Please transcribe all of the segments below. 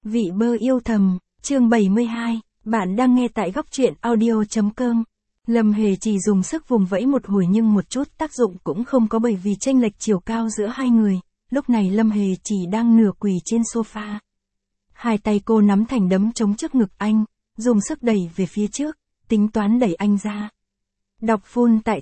Vị bơ yêu thầm, chương 72, bạn đang nghe tại góc truyện audio.com. Lâm Hề chỉ dùng sức vùng vẫy một hồi nhưng một chút tác dụng cũng không có bởi vì chênh lệch chiều cao giữa hai người. Lúc này Lâm Hề chỉ đang nửa quỳ trên sofa. Hai tay cô nắm thành đấm chống trước ngực anh, dùng sức đẩy về phía trước, tính toán đẩy anh ra. Đọc full tại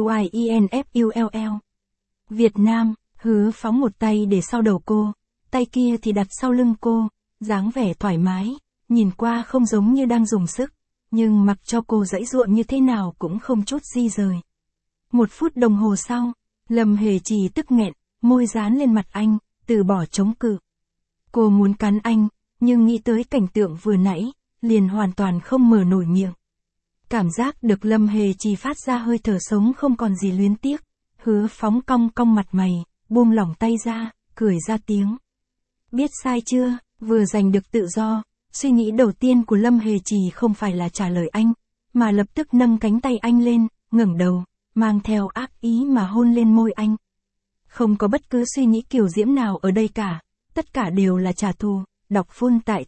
TIUIENFULL. Việt Nam, Hứa phóng một tay để sau đầu cô, tay kia thì đặt sau lưng cô, dáng vẻ thoải mái, nhìn qua không giống như đang dùng sức, nhưng mặc cho cô giãy giụa như thế nào cũng không chút di rời. 1 phút đồng hồ sau, Lâm Hề chỉ tức nghẹn, môi dán lên mặt anh, từ bỏ chống cự. Cô muốn cắn anh, nhưng nghĩ tới cảnh tượng vừa nãy, liền hoàn toàn không mở nổi miệng. Cảm giác được Lâm Hề chỉ phát ra hơi thở sống không còn gì luyến tiếc, Hứa phóng cong cong mặt mày, buông lỏng tay ra, cười ra tiếng. Biết sai chưa, vừa giành được tự do, suy nghĩ đầu tiên của Lâm Hề chỉ không phải là trả lời anh, mà lập tức nâng cánh tay anh lên, ngẩng đầu, mang theo ác ý mà hôn lên môi anh. Không có bất cứ suy nghĩ kiều diễm nào ở đây cả, tất cả đều là trả thù, đọc full tại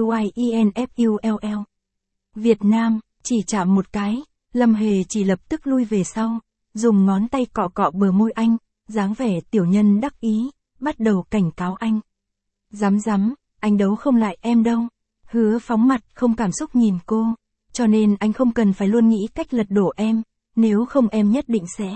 TIUIENFULL. Việt Nam, chỉ chạm một cái, Lâm Hề chỉ lập tức lui về sau, dùng ngón tay cọ cọ bờ môi anh, dáng vẻ tiểu nhân đắc ý, bắt đầu cảnh cáo anh. Dám, anh đấu không lại em đâu. Hứa phóng mặt không cảm xúc nhìn cô, cho nên anh không cần phải luôn nghĩ cách lật đổ em, nếu không em nhất định sẽ.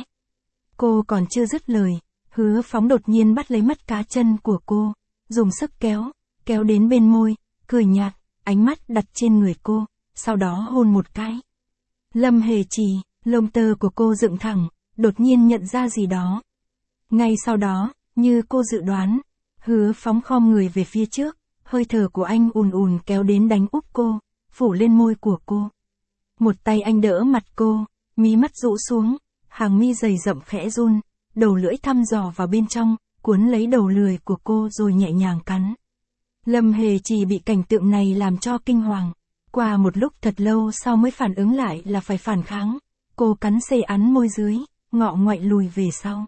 Cô còn chưa dứt lời, Hứa phóng đột nhiên bắt lấy mắt cá chân của cô, dùng sức kéo đến bên môi, cười nhạt, ánh mắt đặt trên người cô, sau đó hôn một cái. Lâm Hề chỉ, lông tơ của cô dựng thẳng, đột nhiên nhận ra gì đó. Ngay sau đó, như cô dự đoán, Hứa phóng khom người về phía trước, hơi thở của anh ùn kéo đến đánh úp cô, phủ lên môi của cô. Một tay anh đỡ mặt cô, mí mắt rũ xuống, hàng mi dày rậm khẽ run, đầu lưỡi thăm dò vào bên trong, cuốn lấy đầu lười của cô rồi nhẹ nhàng cắn. Lâm Hề chỉ bị cảnh tượng này làm cho kinh hoàng. Qua một lúc thật lâu sau mới phản ứng lại là phải phản kháng. Cô cắn xê ắn môi dưới, ngọ ngoại lùi về sau.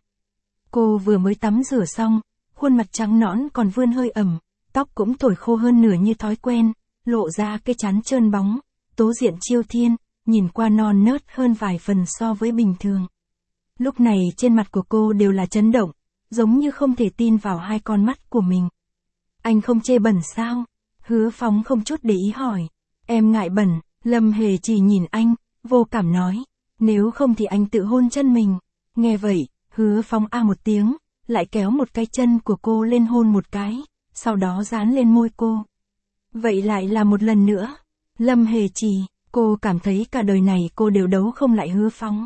Cô vừa mới tắm rửa xong, khuôn mặt trắng nõn còn vươn hơi ẩm, tóc cũng thổi khô hơn nửa như thói quen, lộ ra cái trán trơn bóng, tố diện chiêu thiên, nhìn qua non nớt hơn vài phần so với bình thường. Lúc này trên mặt của cô đều là chấn động, giống như không thể tin vào hai con mắt của mình. Anh không chê bẩn sao? Hứa phóng không chút để ý hỏi. Em ngại bẩn, Lâm Hề chỉ nhìn anh, vô cảm nói. Nếu không thì anh tự hôn chân mình. Nghe vậy, Hứa phóng a một tiếng, lại kéo một cái chân của cô lên hôn một cái, sau đó dán lên môi cô. Vậy lại là một lần nữa. Lâm Hề chỉ, cô cảm thấy cả đời này cô đều đấu không lại Hứa phóng.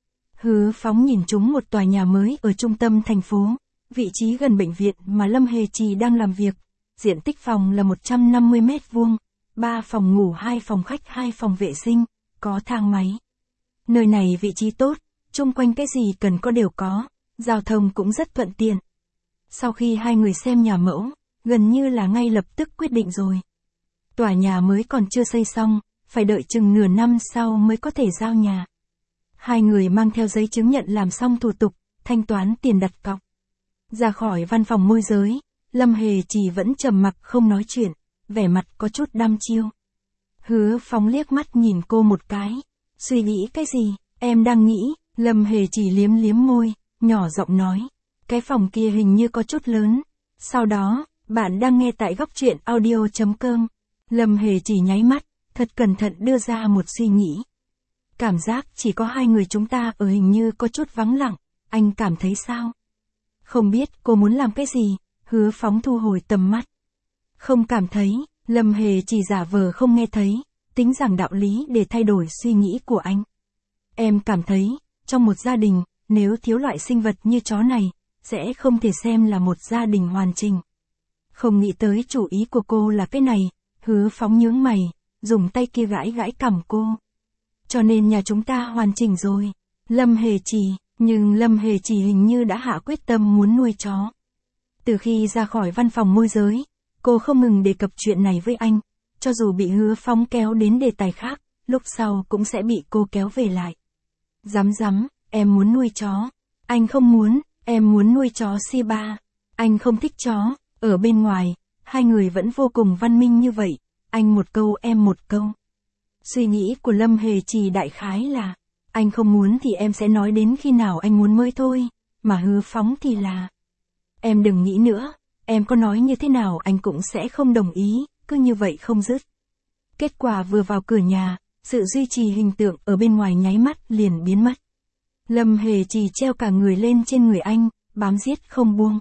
Hứa phóng nhìn trúng một tòa nhà mới ở trung tâm thành phố, vị trí gần bệnh viện mà Lâm Hề chỉ đang làm việc. Diện tích phòng là 150 mét vuông, 3 phòng ngủ, 2 phòng khách, 2 phòng vệ sinh, có thang máy. Nơi này vị trí tốt, chung quanh cái gì cần có đều có, giao thông cũng rất thuận tiện. Sau khi hai người xem nhà mẫu, gần như là ngay lập tức quyết định rồi. Tòa nhà mới còn chưa xây xong, phải đợi chừng nửa năm sau mới có thể giao nhà. Hai người mang theo giấy chứng nhận làm xong thủ tục, thanh toán tiền đặt cọc. Ra khỏi văn phòng môi giới, Lâm Hề chỉ vẫn trầm mặc không nói chuyện, vẻ mặt có chút đăm chiêu. Hứa phóng liếc mắt nhìn cô một cái, suy nghĩ cái gì, em đang nghĩ. Lâm Hề chỉ liếm môi, nhỏ giọng nói, cái phòng kia hình như có chút lớn. Sau đó, bạn đang nghe tại góc truyện audio.com. Lâm Hề chỉ nháy mắt, thật cẩn thận đưa ra một suy nghĩ. Cảm giác chỉ có hai người chúng ta ở hình như có chút vắng lặng, anh cảm thấy sao? Không biết cô muốn làm cái gì, Hứa phóng thu hồi tầm mắt. Không cảm thấy, Lâm Hề chỉ giả vờ không nghe thấy, tính giảng đạo lý để thay đổi suy nghĩ của anh. Em cảm thấy, trong một gia đình, nếu thiếu loại sinh vật như chó này, sẽ không thể xem là một gia đình hoàn chỉnh. Không nghĩ tới chủ ý của cô là cái này, Hứa phóng nhướng mày, dùng tay kia gãi cằm cô. Cho nên nhà chúng ta hoàn chỉnh rồi. Lâm Hề chỉ, nhưng Lâm Hề chỉ hình như đã hạ quyết tâm muốn nuôi chó. Từ khi ra khỏi văn phòng môi giới, cô không ngừng đề cập chuyện này với anh, cho dù bị Hứa phóng kéo đến đề tài khác, lúc sau cũng sẽ bị cô kéo về lại. Dám, em muốn nuôi chó. Anh không muốn, em muốn nuôi chó Shiba. Anh không thích chó, ở bên ngoài, hai người vẫn vô cùng văn minh như vậy, anh một câu em một câu. Suy nghĩ của Lâm Hề Trì đại khái là, anh không muốn thì em sẽ nói đến khi nào anh muốn mới thôi, mà Hứa Phóng thì là, em đừng nghĩ nữa, em có nói như thế nào anh cũng sẽ không đồng ý, cứ như vậy không dứt. Kết quả vừa vào cửa nhà, sự duy trì hình tượng ở bên ngoài nháy mắt liền biến mất. Lâm Hề Trì treo cả người lên trên người anh, bám giết không buông.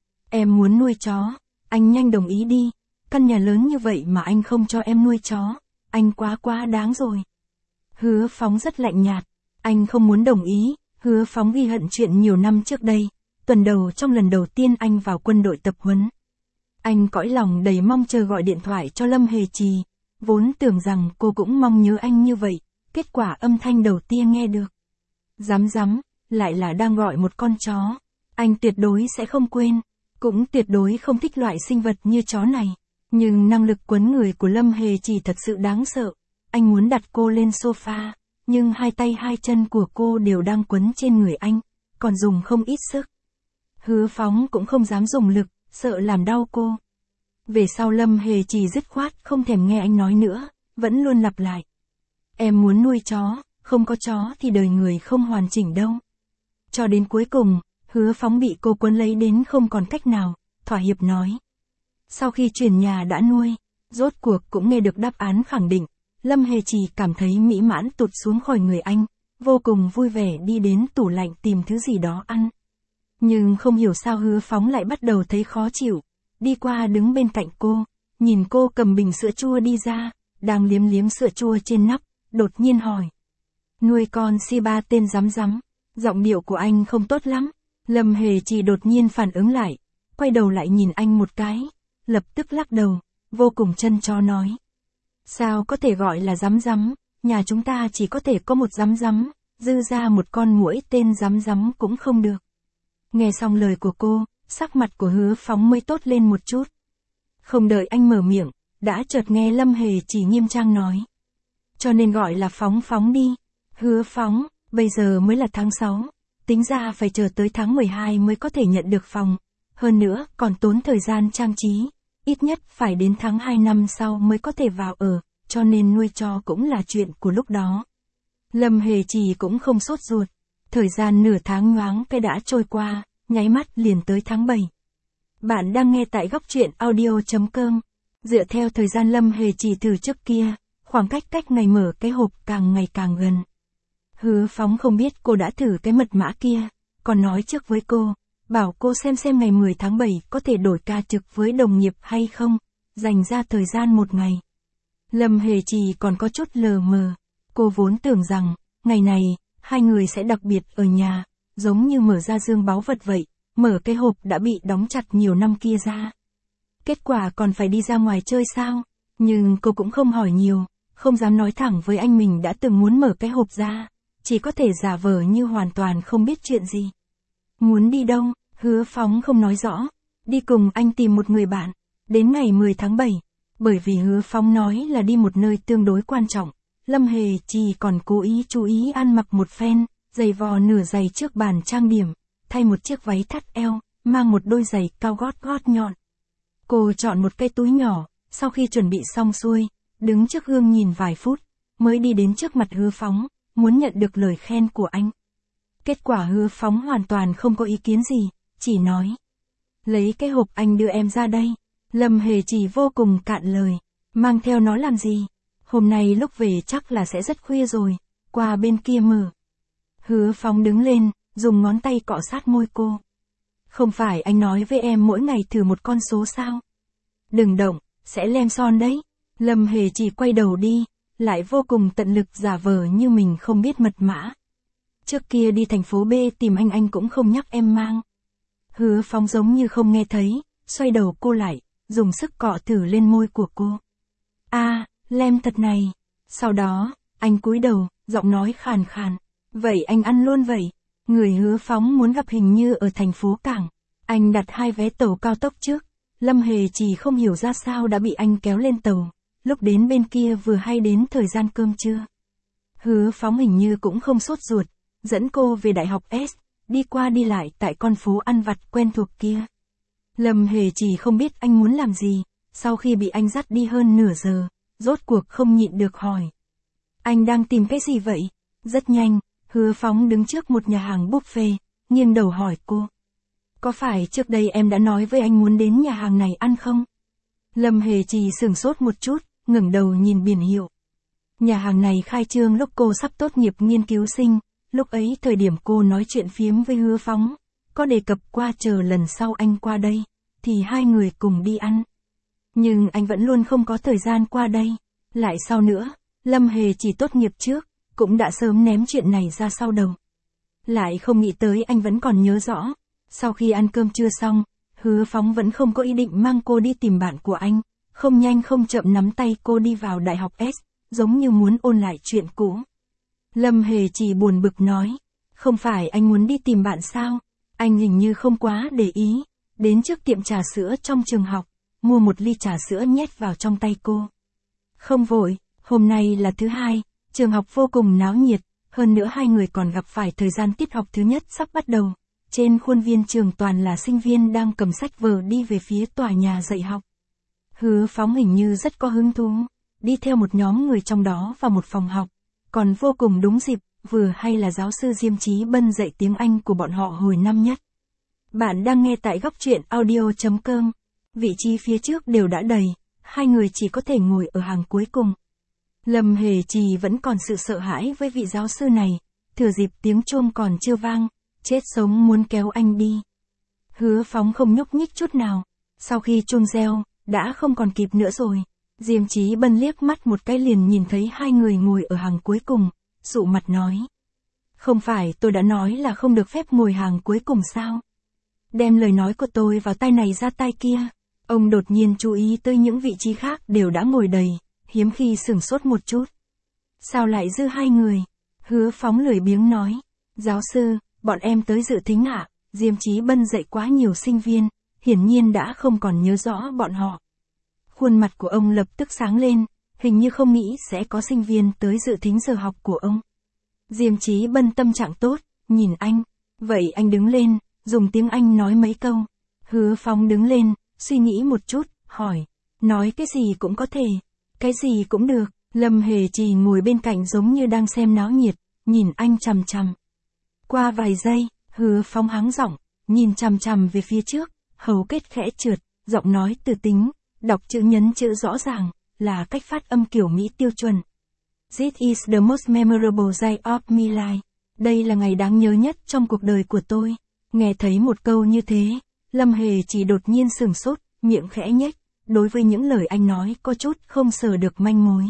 Em muốn nuôi chó, anh nhanh đồng ý đi, căn nhà lớn như vậy mà anh không cho em nuôi chó, anh quá đáng rồi. Hứa Phóng rất lạnh nhạt, anh không muốn đồng ý. Hứa Phóng ghi hận chuyện nhiều năm trước đây, tuần đầu trong lần đầu tiên anh vào quân đội tập huấn. Anh cõi lòng đầy mong chờ gọi điện thoại cho Lâm Hề Trì, vốn tưởng rằng cô cũng mong nhớ anh như vậy, kết quả âm thanh đầu tiên nghe được. Rắm, lại là đang gọi một con chó. Anh tuyệt đối sẽ không quên, cũng tuyệt đối không thích loại sinh vật như chó này. Nhưng năng lực quấn người của Lâm Hề Trì thật sự đáng sợ. Anh muốn đặt cô lên sofa, nhưng hai tay hai chân của cô đều đang quấn trên người anh, còn dùng không ít sức. Hứa Phóng cũng không dám dùng lực, sợ làm đau cô. Về sau Lâm Hề Trì dứt khoát không thèm nghe anh nói nữa, vẫn luôn lặp lại. Em muốn nuôi chó, không có chó thì đời người không hoàn chỉnh đâu. Cho đến cuối cùng, Hứa Phóng bị cô quấn lấy đến không còn cách nào, thỏa hiệp nói. Sau khi chuyển nhà đã nuôi, rốt cuộc cũng nghe được đáp án khẳng định, Lâm Hề Trì cảm thấy mỹ mãn tụt xuống khỏi người anh, vô cùng vui vẻ đi đến tủ lạnh tìm thứ gì đó ăn. Nhưng không hiểu sao Hứa Phóng lại bắt đầu thấy khó chịu, đi qua đứng bên cạnh cô, nhìn cô cầm bình sữa chua đi ra, đang liếm sữa chua trên nắp, đột nhiên hỏi. Nuôi con Shiba tên Rắm, giọng điệu của anh không tốt lắm. Lâm Hề Trì đột nhiên phản ứng lại, quay đầu lại nhìn anh một cái, lập tức lắc đầu, vô cùng chân chó nói. Sao có thể gọi là Rắm, nhà chúng ta chỉ có thể có một Rắm, dư ra một con muỗi tên Rắm cũng không được. Nghe xong lời của cô, sắc mặt của Hứa Phóng mới tốt lên một chút. Không đợi anh mở miệng, đã chợt nghe Lâm Hề Trì nghiêm trang nói. Cho nên gọi là Phóng đi. Hứa Phóng, bây giờ mới là tháng 6, tính ra phải chờ tới tháng 12 mới có thể nhận được phòng. Hơn nữa, còn tốn thời gian trang trí, ít nhất phải đến tháng 2 năm sau mới có thể vào ở, cho nên nuôi chó cũng là chuyện của lúc đó. Lâm Hề Trì cũng không sốt ruột, thời gian nửa tháng nhoáng cái đã trôi qua, nháy mắt liền tới tháng 7. Bạn đang nghe tại góc truyện audio.com. Dựa theo thời gian Lâm Hề Trì từ trước kia, khoảng cách ngày mở cái hộp càng ngày càng gần. Hứa Phóng không biết cô đã thử cái mật mã kia, còn nói trước với cô, bảo cô xem ngày 10 tháng 7 có thể đổi ca trực với đồng nghiệp hay không, dành ra thời gian một ngày. Lâm Hề Trì còn có chút lờ mờ, cô vốn tưởng rằng, ngày này, hai người sẽ đặc biệt ở nhà, giống như mở ra dương báu vật vậy, mở cái hộp đã bị đóng chặt nhiều năm kia ra. Kết quả còn phải đi ra ngoài chơi sao, nhưng cô cũng không hỏi nhiều, không dám nói thẳng với anh mình đã từng muốn mở cái hộp ra, chỉ có thể giả vờ như hoàn toàn không biết chuyện gì. Muốn đi đâu, Hứa Phóng không nói rõ, đi cùng anh tìm một người bạn, đến ngày 10 tháng 7, bởi vì Hứa Phóng nói là đi một nơi tương đối quan trọng, Lâm Hề Trì còn cố ý chú ý ăn mặc một phen, giày vò nửa giày trước bàn trang điểm, thay một chiếc váy thắt eo, mang một đôi giày cao gót nhọn. Cô chọn một cái túi nhỏ, sau khi chuẩn bị xong xuôi, đứng trước gương nhìn vài phút, mới đi đến trước mặt Hứa Phóng, muốn nhận được lời khen của anh. Kết quả Hứa Phóng hoàn toàn không có ý kiến gì, chỉ nói. Lấy cái hộp anh đưa em ra đây. Lâm Hề Trì vô cùng cạn lời, mang theo nó làm gì? Hôm nay lúc về chắc là sẽ rất khuya rồi, qua bên kia mở. Hứa Phóng đứng lên, dùng ngón tay cọ sát môi cô. Không phải anh nói với em mỗi ngày thử một con số sao? Đừng động, sẽ lem son đấy. Lâm Hề Trì quay đầu đi, lại vô cùng tận lực giả vờ như mình không biết mật mã. Trước kia đi thành phố B tìm anh cũng không nhắc em mang. Hứa Phóng giống như không nghe thấy, xoay đầu cô lại, dùng sức cọ thử lên môi của cô. Lem thật này. Sau đó, anh cúi đầu, giọng nói khàn khàn. Vậy anh ăn luôn vậy. Người Hứa Phóng muốn gặp hình như ở thành phố Cảng. Anh đặt 2 vé tàu cao tốc trước. Lâm Hề Trì không hiểu ra sao đã bị anh kéo lên tàu. Lúc đến bên kia vừa hay đến thời gian cơm trưa. Hứa Phóng hình như cũng không sốt ruột, dẫn cô về Đại học S, đi qua đi lại tại con phố ăn vặt quen thuộc kia. Lâm Hề Trì không biết anh muốn làm gì, sau khi bị anh dắt đi hơn nửa giờ, rốt cuộc không nhịn được hỏi. Anh đang tìm cái gì vậy? Rất nhanh, Hứa Phóng đứng trước một nhà hàng buffet, nghiêng đầu hỏi cô. Có phải trước đây em đã nói với anh muốn đến nhà hàng này ăn không? Lâm Hề Trì sửng sốt một chút, ngẩng đầu nhìn biển hiệu. Nhà hàng này khai trương lúc cô sắp tốt nghiệp nghiên cứu sinh, lúc ấy thời điểm cô nói chuyện phiếm với Hứa Phóng, có đề cập qua chờ lần sau anh qua đây, thì hai người cùng đi ăn. Nhưng anh vẫn luôn không có thời gian qua đây. Lại sau nữa, Lâm Hề Trì tốt nghiệp trước, cũng đã sớm ném chuyện này ra sau đầu. Lại không nghĩ tới anh vẫn còn nhớ rõ. Sau khi ăn cơm trưa xong, Hứa Phóng vẫn không có ý định mang cô đi tìm bạn của anh, không nhanh không chậm nắm tay cô đi vào đại học S, giống như muốn ôn lại chuyện cũ. Lâm Hề Trì buồn bực nói, không phải anh muốn đi tìm bạn sao? Anh hình như không quá để ý, đến trước tiệm trà sữa trong trường học, mua một ly trà sữa nhét vào trong tay cô. Không vội, hôm nay là thứ hai, trường học vô cùng náo nhiệt, hơn nữa hai người còn gặp phải thời gian tiết học thứ nhất sắp bắt đầu. Trên khuôn viên trường toàn là sinh viên đang cầm sách vở đi về phía tòa nhà dạy học. Hứa Phóng hình như rất có hứng thú, đi theo một nhóm người trong đó vào một phòng học, còn vô cùng đúng dịp, vừa hay là giáo sư Diêm Chí Bân dạy tiếng Anh của bọn họ hồi năm nhất. Bạn đang nghe tại góc truyện audio.com, vị trí phía trước đều đã đầy, hai người chỉ có thể ngồi ở hàng cuối cùng. Lâm Hề Trì vẫn còn sự sợ hãi với vị giáo sư này, thừa dịp tiếng chuông còn chưa vang, chết sống muốn kéo anh đi. Hứa Phóng không nhúc nhích chút nào, sau khi chuông reo, đã không còn kịp nữa rồi. Diêm Chí Bân liếc mắt một cái liền nhìn thấy hai người ngồi ở hàng cuối cùng, sụ mặt nói. Không phải tôi đã nói là không được phép ngồi hàng cuối cùng sao? Đem lời nói của tôi vào tai này ra tai kia. Ông đột nhiên chú ý tới những vị trí khác đều đã ngồi đầy, hiếm khi sửng sốt một chút. Sao lại dư hai người? Hứa Phóng lười biếng nói. Giáo sư, bọn em tới dự thính ạ. Diêm Chí Bân dạy quá nhiều sinh viên, hiển nhiên đã không còn nhớ rõ bọn họ. Khuôn mặt của ông lập tức sáng lên, hình như không nghĩ sẽ có sinh viên tới dự thính giờ học của ông. Diêm Chí Bân tâm trạng tốt, nhìn anh. Vậy anh đứng lên, dùng tiếng Anh nói mấy câu. Hứa Phóng đứng lên, suy nghĩ một chút, hỏi. Nói cái gì cũng có thể. Cái gì cũng được. Lâm Hề Trì ngồi bên cạnh giống như đang xem náo nhiệt, nhìn anh chằm chằm. Qua vài giây, Hứa Phóng hắng giọng, nhìn chằm chằm về phía trước, hầu kết khẽ trượt, giọng nói từ tính, đọc chữ nhấn chữ rõ ràng, là cách phát âm kiểu Mỹ tiêu chuẩn. This is the most memorable day of my life. Đây là ngày đáng nhớ nhất trong cuộc đời của tôi. Nghe thấy một câu như thế, Lâm Hề chỉ đột nhiên sửng sốt, miệng khẽ nhếch, đối với những lời anh nói có chút không sờ được manh mối.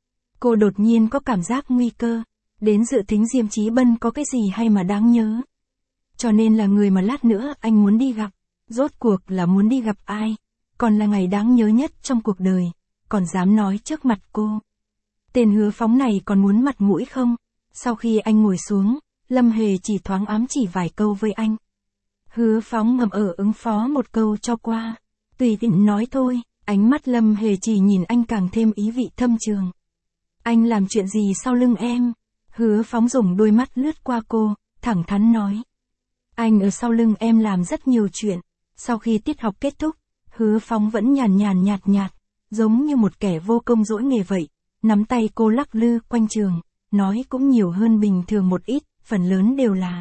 Cô đột nhiên có cảm giác nguy cơ, đến dự thính Diêm Chí Bân có cái gì hay mà đáng nhớ. Cho nên là người mà lát nữa anh muốn đi gặp, rốt cuộc là muốn đi gặp ai, còn là ngày đáng nhớ nhất trong cuộc đời, còn dám nói trước mặt cô. Tên Hứa Phóng này còn muốn mặt mũi không? Sau khi anh ngồi xuống, Lâm Hề chỉ thoáng ám chỉ vài câu với anh. Hứa Phóng ngầm ứng phó một câu cho qua. Tùy tiện nói thôi, ánh mắt Lâm Hề chỉ nhìn anh càng thêm ý vị thâm trường. Anh làm chuyện gì sau lưng em? Hứa Phóng dùng đôi mắt lướt qua cô, thẳng thắn nói. Anh ở sau lưng em làm rất nhiều chuyện. Sau khi tiết học kết thúc, Hứa Phóng vẫn nhạt nhạt, giống như một kẻ vô công dỗi nghề vậy, nắm tay cô lắc lư quanh trường, nói cũng nhiều hơn bình thường một ít, phần lớn đều là.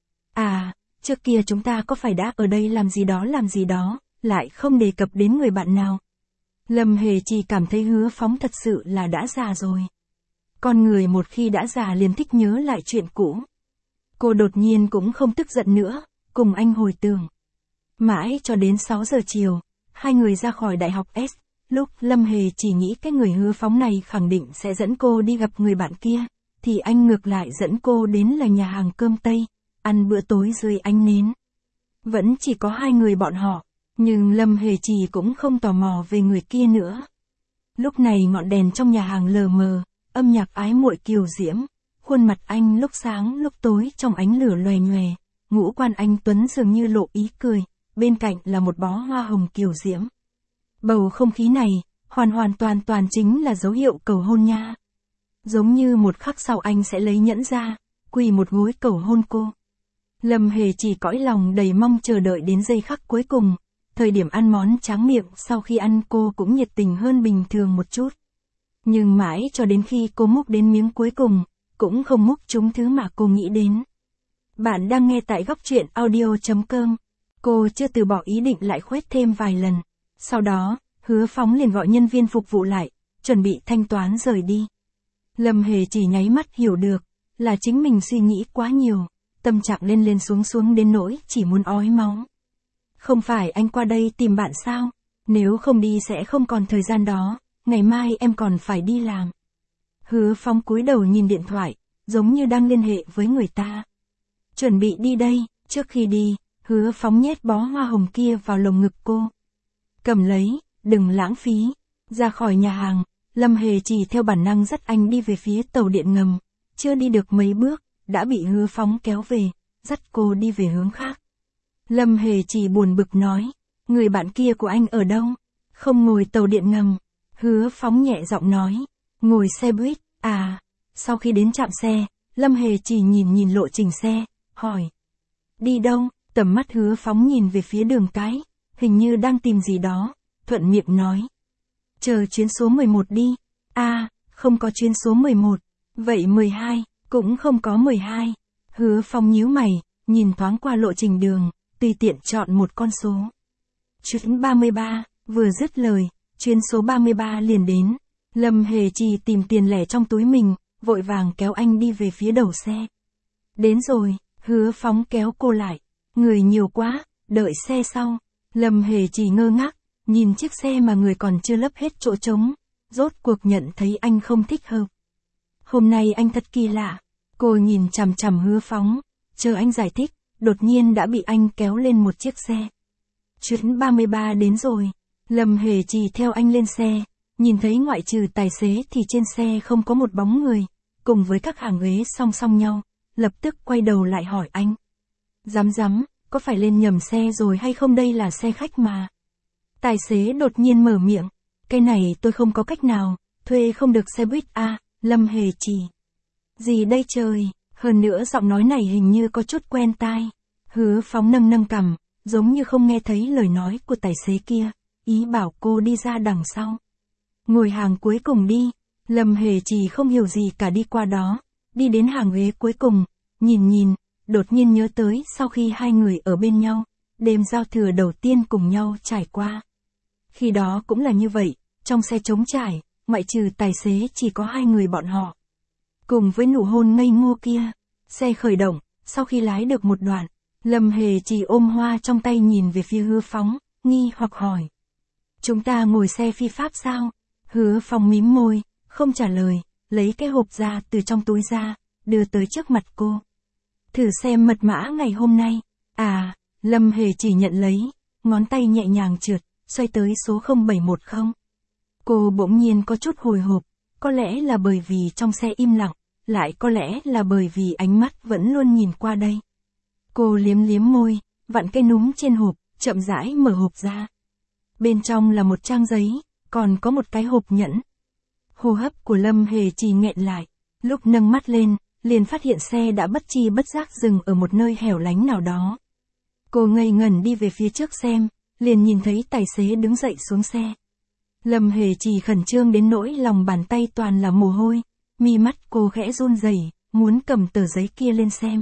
À, trước kia chúng ta có phải đã ở đây làm gì đó, lại không đề cập đến người bạn nào. Lâm Hề chỉ cảm thấy Hứa Phóng thật sự là đã già rồi. Con người một khi đã già liền thích nhớ lại chuyện cũ. Cô đột nhiên cũng không tức giận nữa, cùng anh hồi tưởng. Mãi cho đến 6 giờ chiều, hai người ra khỏi đại học S, lúc Lâm Hề chỉ nghĩ cái người Hứa Phóng này khẳng định sẽ dẫn cô đi gặp người bạn kia, thì anh ngược lại dẫn cô đến là nhà hàng cơm Tây, ăn bữa tối dưới ánh nến. Vẫn chỉ có hai người bọn họ, nhưng Lâm Hề chỉ cũng không tò mò về người kia nữa. Lúc này ngọn đèn trong nhà hàng lờ mờ, âm nhạc ái muội kiều diễm, khuôn mặt anh lúc sáng lúc tối trong ánh lửa loè nhoè, ngũ quan anh tuấn dường như lộ ý cười, bên cạnh là một bó hoa hồng kiều diễm. Bầu không khí này, hoàn toàn chính là dấu hiệu cầu hôn nha. Giống như một khắc sau anh sẽ lấy nhẫn ra, quỳ một gối cầu hôn cô. Lâm Hề chỉ cõi lòng đầy mong chờ đợi đến giây khắc cuối cùng, thời điểm ăn món tráng miệng sau khi ăn cô cũng nhiệt tình hơn bình thường một chút. Nhưng mãi cho đến khi cô múc đến miếng cuối cùng, cũng không múc trúng thứ mà cô nghĩ đến. Bạn đang nghe tại góc truyện audio.com. Cô chưa từ bỏ ý định lại khuét thêm vài lần. Sau đó, Hứa Phóng liền gọi nhân viên phục vụ lại, chuẩn bị thanh toán rời đi. Lâm Hề chỉ nháy mắt hiểu được, là chính mình suy nghĩ quá nhiều, tâm trạng lên lên xuống xuống đến nỗi chỉ muốn ói máu. Không phải anh qua đây tìm bạn sao? Nếu không đi sẽ không còn thời gian đó, ngày mai em còn phải đi làm. Hứa Phóng cúi đầu nhìn điện thoại, giống như đang liên hệ với người ta. Chuẩn bị đi đây, trước khi đi, Hứa Phóng nhét bó hoa hồng kia vào lồng ngực cô. Cầm lấy, đừng lãng phí. Ra khỏi nhà hàng, Lâm Hề chỉ theo bản năng dắt anh đi về phía tàu điện ngầm. Chưa đi được mấy bước, đã bị Hứa Phóng kéo về, dắt cô đi về hướng khác. Lâm Hề chỉ buồn bực nói, người bạn kia của anh ở đâu? Không ngồi tàu điện ngầm. Hứa Phóng nhẹ giọng nói, ngồi xe buýt, à. Sau khi đến trạm xe, Lâm Hề chỉ nhìn lộ trình xe, hỏi. Đi đâu? Tầm mắt Hứa Phóng nhìn về phía đường cái, hình như đang tìm gì đó, thuận miệng nói. Chờ chuyến số 11 đi. À, không có chuyến số 11. Vậy 12, cũng không có 12. Hứa Phóng nhíu mày, nhìn thoáng qua lộ trình đường, tùy tiện chọn một con số. Chuyến 33, vừa dứt lời, chuyến số 33 liền đến. Lâm Hề chỉ tìm tiền lẻ trong túi mình, vội vàng kéo anh đi về phía đầu xe. Đến rồi, Hứa Phóng kéo cô lại. Người nhiều quá, đợi xe sau. Lâm Hề chỉ ngơ ngác, nhìn chiếc xe mà người còn chưa lấp hết chỗ trống, rốt cuộc nhận thấy anh không thích hợp. Hôm nay anh thật kỳ lạ. Cô nhìn chằm chằm Hứa Phóng, chờ anh giải thích, đột nhiên đã bị anh kéo lên một chiếc xe. Chuyến 33 đến rồi. Lâm Hề chỉ theo anh lên xe, nhìn thấy ngoại trừ tài xế thì trên xe không có một bóng người, cùng với các hàng ghế song song nhau, lập tức quay đầu lại hỏi anh. Dám, có phải lên nhầm xe rồi hay không, đây là xe khách mà. Tài xế đột nhiên mở miệng, cái này tôi không có cách nào, thuê không được xe buýt à. Lâm Hề chỉ. Gì đây trời, hơn nữa giọng nói này hình như có chút quen tai. Hứa Phóng nâng cằm, giống như không nghe thấy lời nói của tài xế kia, ý bảo cô đi ra đằng sau. Ngồi hàng cuối cùng đi. Lâm Hề chỉ không hiểu gì cả đi qua đó, đi đến hàng ghế cuối cùng, nhìn, đột nhiên nhớ tới sau khi hai người ở bên nhau, đêm giao thừa đầu tiên cùng nhau trải qua. Khi đó cũng là như vậy, trong xe trống trải, ngoại trừ tài xế chỉ có hai người bọn họ. Cùng với nụ hôn ngây ngô kia, xe khởi động, sau khi lái được một đoạn, Lâm Hề chỉ ôm hoa trong tay nhìn về phía Hứa Phóng, nghi hoặc hỏi. Chúng ta ngồi xe phi pháp sao? Hứa Phóng mím môi, không trả lời, lấy cái hộp ra từ trong túi ra, đưa tới trước mặt cô. Thử xem mật mã ngày hôm nay. À, Lâm Hề chỉ nhận lấy, ngón tay nhẹ nhàng trượt, xoay tới số 0710. Cô bỗng nhiên có chút hồi hộp, có lẽ là bởi vì trong xe im lặng, lại có lẽ là bởi vì ánh mắt vẫn luôn nhìn qua đây. Cô liếm môi, vặn cái núm trên hộp, chậm rãi mở hộp ra. Bên trong là một trang giấy, còn có một cái hộp nhẫn. Hô hấp của Lâm Hề chỉ nghẹn lại, lúc nâng mắt lên, liền phát hiện xe đã bất chi bất giác dừng ở một nơi hẻo lánh nào đó. Cô ngây ngẩn đi về phía trước xem, liền nhìn thấy tài xế đứng dậy xuống xe. Lâm Hề chỉ khẩn trương đến nỗi lòng bàn tay toàn là mồ hôi, mi mắt cô khẽ run rẩy, muốn cầm tờ giấy kia lên xem.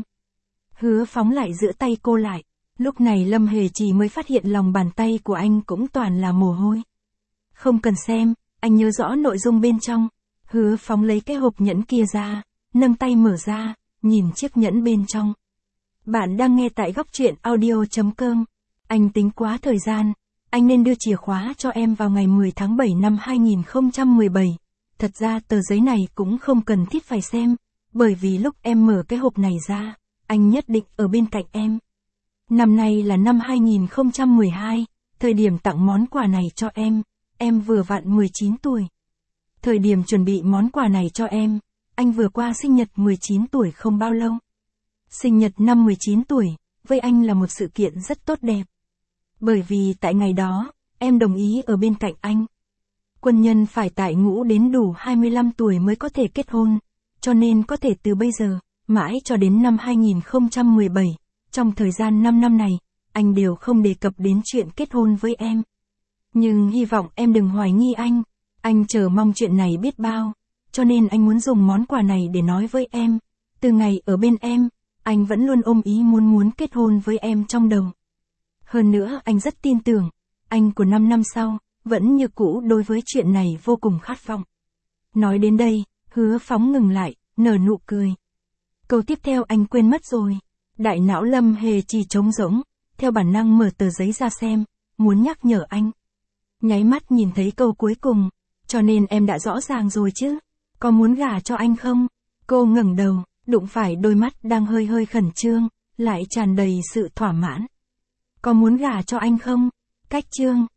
Hứa Phóng lại giữ tay cô lại, lúc này Lâm Hề chỉ mới phát hiện lòng bàn tay của anh cũng toàn là mồ hôi. Không cần xem, anh nhớ rõ nội dung bên trong. Hứa Phóng lấy cái hộp nhẫn kia ra, nâng tay mở ra, nhìn chiếc nhẫn bên trong. Bạn đang nghe tại góc truyện audio.com. Anh tính quá thời gian, anh nên đưa chìa khóa cho em vào ngày 10 tháng 7 năm 2017. Thật ra tờ giấy này cũng không cần thiết phải xem, bởi vì lúc em mở cái hộp này ra, anh nhất định ở bên cạnh em. Năm nay là năm 2012, thời điểm tặng món quà này cho em vừa vặn 19 tuổi. Thời điểm chuẩn bị món quà này cho em, anh vừa qua sinh nhật 19 tuổi không bao lâu. Sinh nhật năm 19 tuổi, với anh là một sự kiện rất tốt đẹp. Bởi vì tại ngày đó, em đồng ý ở bên cạnh anh. Quân nhân phải tại ngũ đến đủ 25 tuổi mới có thể kết hôn, cho nên có thể từ bây giờ, mãi cho đến năm 2017, trong thời gian 5 năm này, anh đều không đề cập đến chuyện kết hôn với em. Nhưng hy vọng em đừng hoài nghi anh chờ mong chuyện này biết bao, cho nên anh muốn dùng món quà này để nói với em, từ ngày ở bên em, anh vẫn luôn ôm ý muốn kết hôn với em trong đầu. Hơn nữa anh rất tin tưởng, anh của 5 năm sau, vẫn như cũ đối với chuyện này vô cùng khát vọng. Nói đến đây, Hứa Phóng ngừng lại, nở nụ cười. Câu tiếp theo anh quên mất rồi. Đại não Lâm Hề Trì trống rỗng, theo bản năng mở tờ giấy ra xem, muốn nhắc nhở anh. Nháy mắt nhìn thấy câu cuối cùng, cho nên em đã rõ ràng rồi chứ. Có muốn gả cho anh không? Cô ngẩng đầu, đụng phải đôi mắt đang hơi khẩn trương, lại tràn đầy sự thỏa mãn. Có muốn gả cho anh không? Cách chương